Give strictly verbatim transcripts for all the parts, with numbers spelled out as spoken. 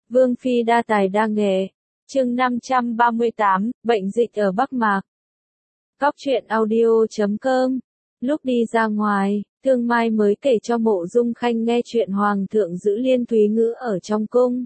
Vương phi đa tài đa nghệ. Chương năm trăm ba mươi tám, bệnh dịch ở Bắc Mạc. Góc truyện audio chấm com. Lúc đi ra ngoài, Thương Mai mới kể cho Mộ Dung Khanh nghe chuyện Hoàng thượng giữ Liên Thúy Ngữ ở trong cung.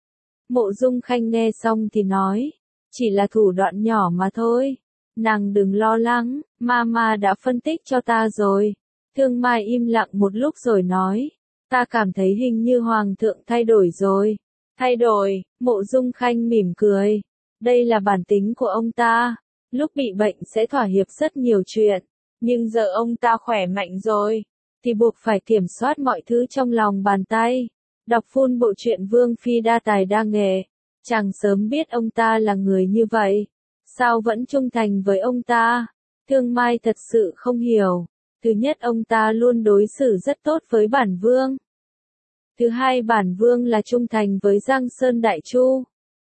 Mộ Dung Khanh nghe xong thì nói, chỉ là thủ đoạn nhỏ mà thôi. Nàng đừng lo lắng, Mama đã phân tích cho ta rồi. Thương Mai im lặng một lúc rồi nói, ta cảm thấy hình như Hoàng thượng thay đổi rồi. Thay đổi, Mộ Dung Khanh mỉm cười. Đây là bản tính của ông ta. Lúc bị bệnh sẽ thỏa hiệp rất nhiều chuyện. Nhưng giờ ông ta khỏe mạnh rồi, thì buộc phải kiểm soát mọi thứ trong lòng bàn tay. Đọc full bộ truyện Vương phi đa tài đa nghệ. Chàng sớm biết ông ta là người như vậy. Sao vẫn trung thành với ông ta? Thương Mai thật sự không hiểu. Thứ nhất, ông ta luôn đối xử rất tốt với bản vương. Thứ hai, bản vương là trung thành với Giang Sơn Đại Chu.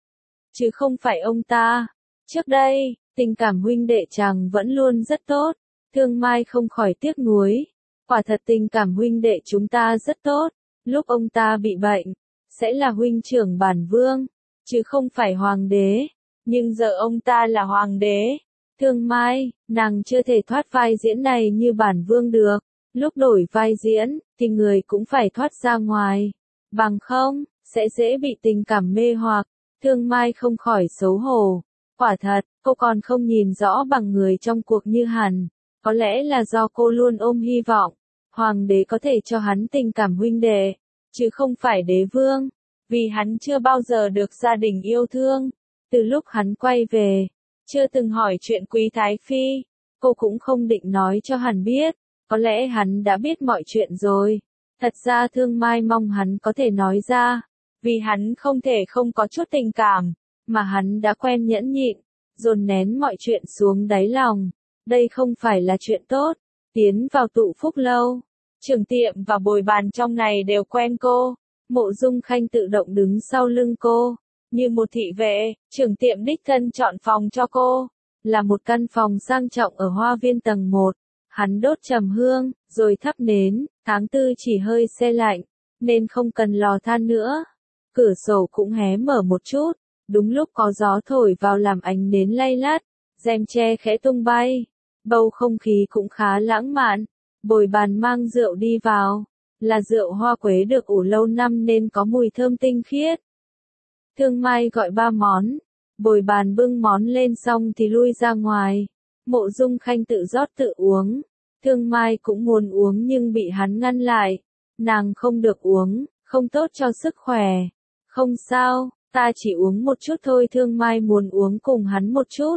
Chứ không phải ông ta. Trước đây, tình cảm huynh đệ chàng vẫn luôn rất tốt. Thương Mai không khỏi tiếc nuối. Quả thật tình cảm huynh đệ chúng ta rất tốt. Lúc ông ta bị bệnh, sẽ là huynh trưởng bản vương, chứ không phải hoàng đế. Nhưng giờ ông ta là hoàng đế. Thương Mai, nàng chưa thể thoát vai diễn này như bản vương được. Lúc đổi vai diễn, thì người cũng phải thoát ra ngoài. Bằng không, sẽ dễ bị tình cảm mê hoặc. Thương Mai không khỏi xấu hổ. Quả thật, cô còn không nhìn rõ bằng người trong cuộc như hẳn. Có lẽ là do cô luôn ôm hy vọng. Hoàng đế có thể cho hắn tình cảm huynh đệ, chứ không phải đế vương. Vì hắn chưa bao giờ được gia đình yêu thương. Từ lúc hắn quay về, chưa từng hỏi chuyện Quý Thái Phi. Cô cũng không định nói cho hắn biết. Có lẽ hắn đã biết mọi chuyện rồi. Thật ra Thương Mai mong hắn có thể nói ra. Vì hắn không thể không có chút tình cảm. Mà hắn đã quen nhẫn nhịn, dồn nén mọi chuyện xuống đáy lòng. Đây không phải là chuyện tốt. Tiến vào tụ phúc lâu. Trưởng tiệm và bồi bàn trong này đều quen cô. Mộ Dung Khanh tự động đứng sau lưng cô. Như một thị vệ, trưởng tiệm đích thân chọn phòng cho cô. Là một căn phòng sang trọng ở hoa viên tầng một. Hắn đốt trầm hương, rồi thắp nến. Tháng tư chỉ hơi se lạnh, nên không cần lò than nữa. Cửa sổ cũng hé mở một chút. Đúng lúc có gió thổi vào làm ánh nến lay lát. Rèm tre khẽ tung bay. Bầu không khí cũng khá lãng mạn. Bồi bàn mang rượu đi vào. Là rượu hoa quế được ủ lâu năm nên có mùi thơm tinh khiết. Thương Mai gọi ba món. Bồi bàn bưng món lên xong thì lui ra ngoài. Mộ Dung Khanh tự rót tự uống. Thương Mai cũng muốn uống nhưng bị hắn ngăn lại. Nàng không được uống, không tốt cho sức khỏe. Không sao, ta chỉ uống một chút thôi. Thương Mai muốn uống cùng hắn một chút.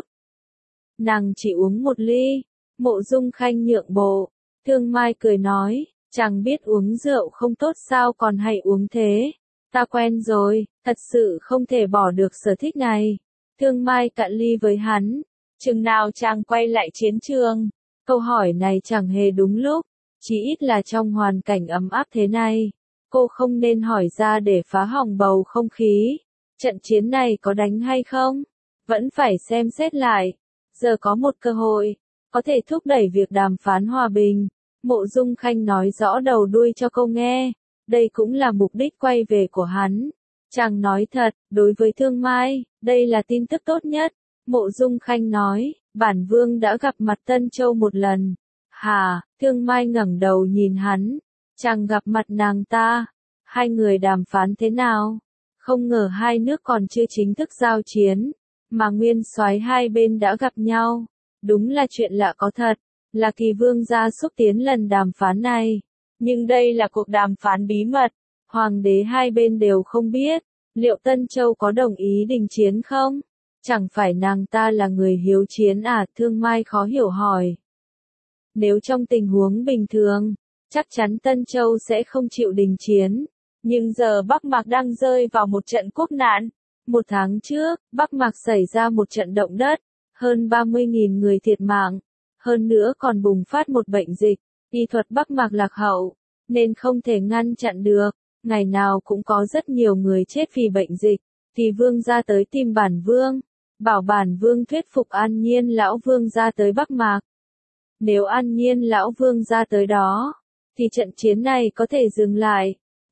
Nàng chỉ uống một ly. Mộ Dung Khanh nhượng bộ. Thương Mai cười nói, chẳng biết uống rượu không tốt sao còn hay uống thế. Ta quen rồi, thật sự không thể bỏ được sở thích này. Thương Mai cạn ly với hắn. Chừng nào chàng quay lại chiến trường? Câu hỏi này chẳng hề đúng lúc. Chỉ ít là trong hoàn cảnh ấm áp thế này. Cô không nên hỏi ra để phá hỏng bầu không khí. Trận chiến này có đánh hay không? Vẫn phải xem xét lại. Giờ có một cơ hội. Có thể thúc đẩy việc đàm phán hòa bình. Mộ Dung Khanh nói rõ đầu đuôi cho cô nghe. Đây cũng là mục đích quay về của hắn. Chàng nói thật, đối với Thương Mai, đây là tin tức tốt nhất. Mộ Dung Khanh nói, bản vương đã gặp mặt Tân Châu một lần. Hả? Thương Mai ngẩng đầu nhìn hắn. Chàng gặp mặt nàng ta. Hai người đàm phán thế nào? Không ngờ hai nước còn chưa chính thức giao chiến. Mà nguyên soái hai bên đã gặp nhau. Đúng là chuyện lạ có thật. Là Kỳ vương gia xúc tiến lần đàm phán này. Nhưng đây là cuộc đàm phán bí mật. Hoàng đế hai bên đều không biết. Liệu Tân Châu có đồng ý đình chiến không? Chẳng phải nàng ta là người hiếu chiến à? Thương Mai khó hiểu hỏi. Nếu trong tình huống bình thường, chắc chắn Tân Châu sẽ không chịu đình chiến. Nhưng giờ Bắc Mạc đang rơi vào một trận quốc nạn. Một tháng trước, Bắc Mạc xảy ra một trận động đất. Hơn ba mươi nghìn người thiệt mạng. Hơn nữa còn bùng phát một bệnh dịch. Y thuật Bắc Mạc lạc hậu, nên không thể ngăn chặn được. Ngày nào cũng có rất nhiều người chết vì bệnh dịch. Thì vương gia tới tìm bản vương. Bảo bản vương thuyết phục An Nhiên lão vương gia tới Bắc Mạc. Nếu An Nhiên lão vương gia tới đó, thì trận chiến này có thể dừng lại.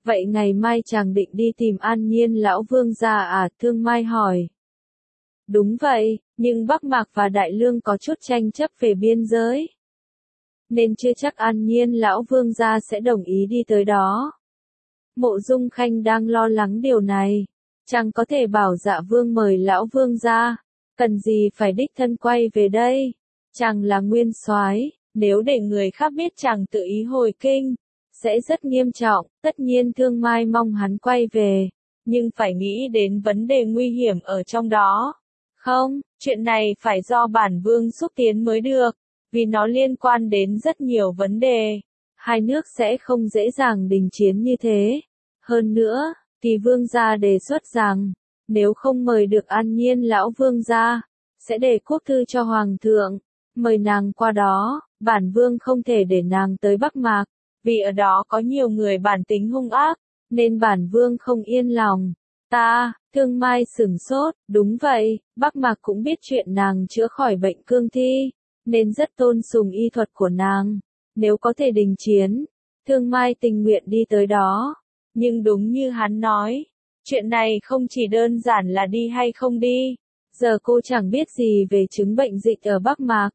Vậy ngày mai chàng định đi tìm An Nhiên lão vương gia à? Thương Mai hỏi. Đúng vậy, nhưng Bắc Mạc và Đại Lương có chút tranh chấp về biên giới, nên chưa chắc An Nhiên lão vương gia sẽ đồng ý đi tới đó. Mộ Dung Khanh đang lo lắng điều này. Chàng có thể bảo Dạ Vương mời lão vương gia, cần gì phải đích thân quay về đây? Chàng là nguyên soái, nếu để người khác biết chàng tự ý hồi kinh, sẽ rất nghiêm trọng. Tất nhiên Thương Mai mong hắn quay về, nhưng phải nghĩ đến vấn đề nguy hiểm ở trong đó. Không, chuyện này phải do bản vương xúc tiến mới được, vì nó liên quan đến rất nhiều vấn đề. Hai nước sẽ không dễ dàng đình chiến như thế. Hơn nữa, Kỳ vương gia đề xuất rằng, nếu không mời được An Nhiên lão vương gia, sẽ để quốc thư cho hoàng thượng, mời nàng qua đó. Bản vương không thể để nàng tới Bắc Mạc, vì ở đó có nhiều người bản tính hung ác, nên bản vương không yên lòng. Ta, Thương Mai sửng sốt, đúng vậy, Bắc Mạc cũng biết chuyện nàng chữa khỏi bệnh cương thi, nên rất tôn sùng y thuật của nàng. Nếu có thể đình chiến, Thương Mai tình nguyện đi tới đó. Nhưng đúng như hắn nói, chuyện này không chỉ đơn giản là đi hay không đi. Giờ cô chẳng biết gì về chứng bệnh dịch ở Bắc Mạc.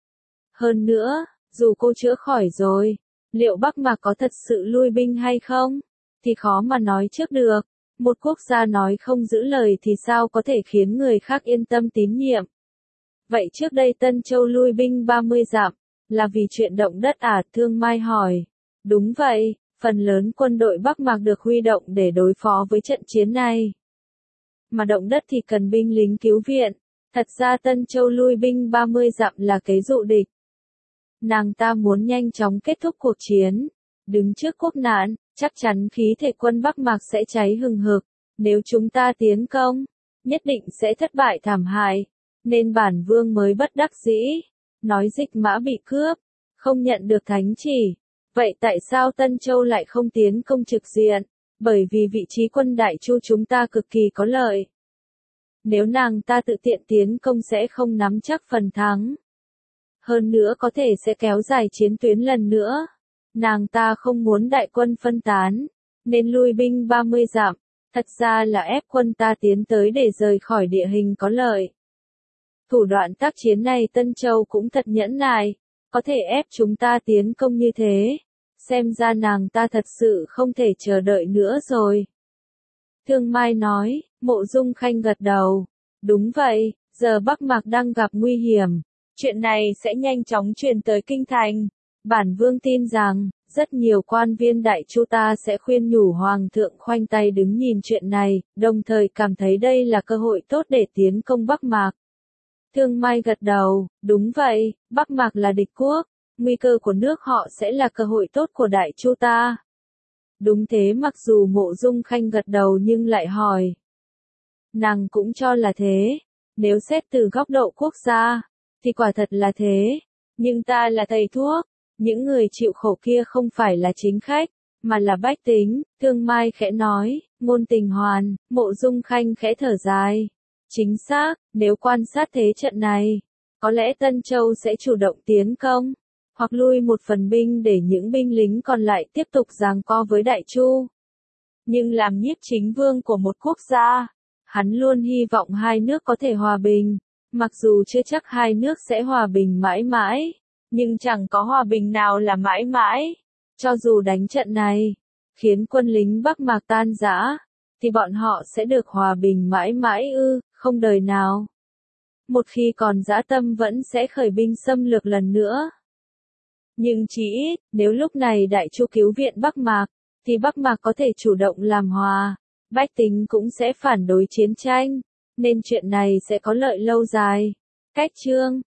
Hơn nữa, dù cô chữa khỏi rồi, liệu Bắc Mạc có thật sự lui binh hay không, thì khó mà nói trước được. Một quốc gia nói không giữ lời thì sao có thể khiến người khác yên tâm tín nhiệm. Vậy trước đây Tân Châu lui binh ba mươi dặm, là vì chuyện động đất à? Thương Mai hỏi. Đúng vậy, phần lớn quân đội Bắc Mạc được huy động để đối phó với trận chiến này. Mà động đất thì cần binh lính cứu viện. Thật ra Tân Châu lui binh ba mươi dặm là kế dụ địch. Nàng ta muốn nhanh chóng kết thúc cuộc chiến. Đứng trước quốc nạn, chắc chắn khí thể quân Bắc Mạc sẽ cháy hừng hực. Nếu chúng ta tiến công, nhất định sẽ thất bại thảm hại. Nên bản vương mới bất đắc dĩ. Nói Dịch Mã bị cướp, không nhận được thánh chỉ. Vậy tại sao Tân Châu lại không tiến công trực diện? Bởi vì vị trí quân Đại Chu chúng ta cực kỳ có lợi. Nếu nàng ta tự tiện tiến công sẽ không nắm chắc phần thắng. Hơn nữa có thể sẽ kéo dài chiến tuyến lần nữa. Nàng ta không muốn đại quân phân tán, nên lui binh ba mươi dặm. Thật ra là ép quân ta tiến tới để rời khỏi địa hình có lợi. Thủ đoạn tác chiến này Tân Châu cũng thật nhẫn nại, có thể ép chúng ta tiến công như thế. Xem ra nàng ta thật sự không thể chờ đợi nữa rồi. Thương Mai nói. Mộ Dung Khanh gật đầu. Đúng vậy, giờ Bắc Mạc đang gặp nguy hiểm. Chuyện này sẽ nhanh chóng truyền tới kinh thành. Bản vương tin rằng, rất nhiều quan viên Đại Chu ta sẽ khuyên nhủ Hoàng thượng khoanh tay đứng nhìn chuyện này, đồng thời cảm thấy đây là cơ hội tốt để tiến công Bắc Mạc. Thương Mai gật đầu. Đúng vậy, Bắc Mạc là địch quốc. Nguy cơ của nước họ sẽ là cơ hội tốt của Đại Chu ta. Đúng thế, mặc dù Mộ Dung Khanh gật đầu nhưng lại hỏi. Nàng cũng cho là thế. Nếu xét từ góc độ quốc gia, thì quả thật là thế. Nhưng ta là thầy thuốc. Những người chịu khổ kia không phải là chính khách, mà là bách tính. Thương Mai khẽ nói. Ngôn Tình Hoàn. Mộ Dung Khanh khẽ thở dài. Chính xác, nếu quan sát thế trận này, có lẽ Tân Châu sẽ chủ động tiến công, hoặc lui một phần binh để những binh lính còn lại tiếp tục giằng co với Đại Chu. Nhưng làm nhiếp chính vương của một quốc gia, hắn luôn hy vọng hai nước có thể hòa bình. Mặc dù chưa chắc hai nước sẽ hòa bình mãi mãi, nhưng chẳng có hòa bình nào là mãi mãi. Cho dù đánh trận này, khiến quân lính Bắc Mạc tan rã, thì bọn họ sẽ được hòa bình mãi mãi ư, không đời nào. Một khi còn dã tâm vẫn sẽ khởi binh xâm lược lần nữa. Nhưng chỉ ít, nếu lúc này Đại Chu cứu viện Bắc Mạc, thì Bắc Mạc có thể chủ động làm hòa, bách tính cũng sẽ phản đối chiến tranh, nên chuyện này sẽ có lợi lâu dài. Cách chương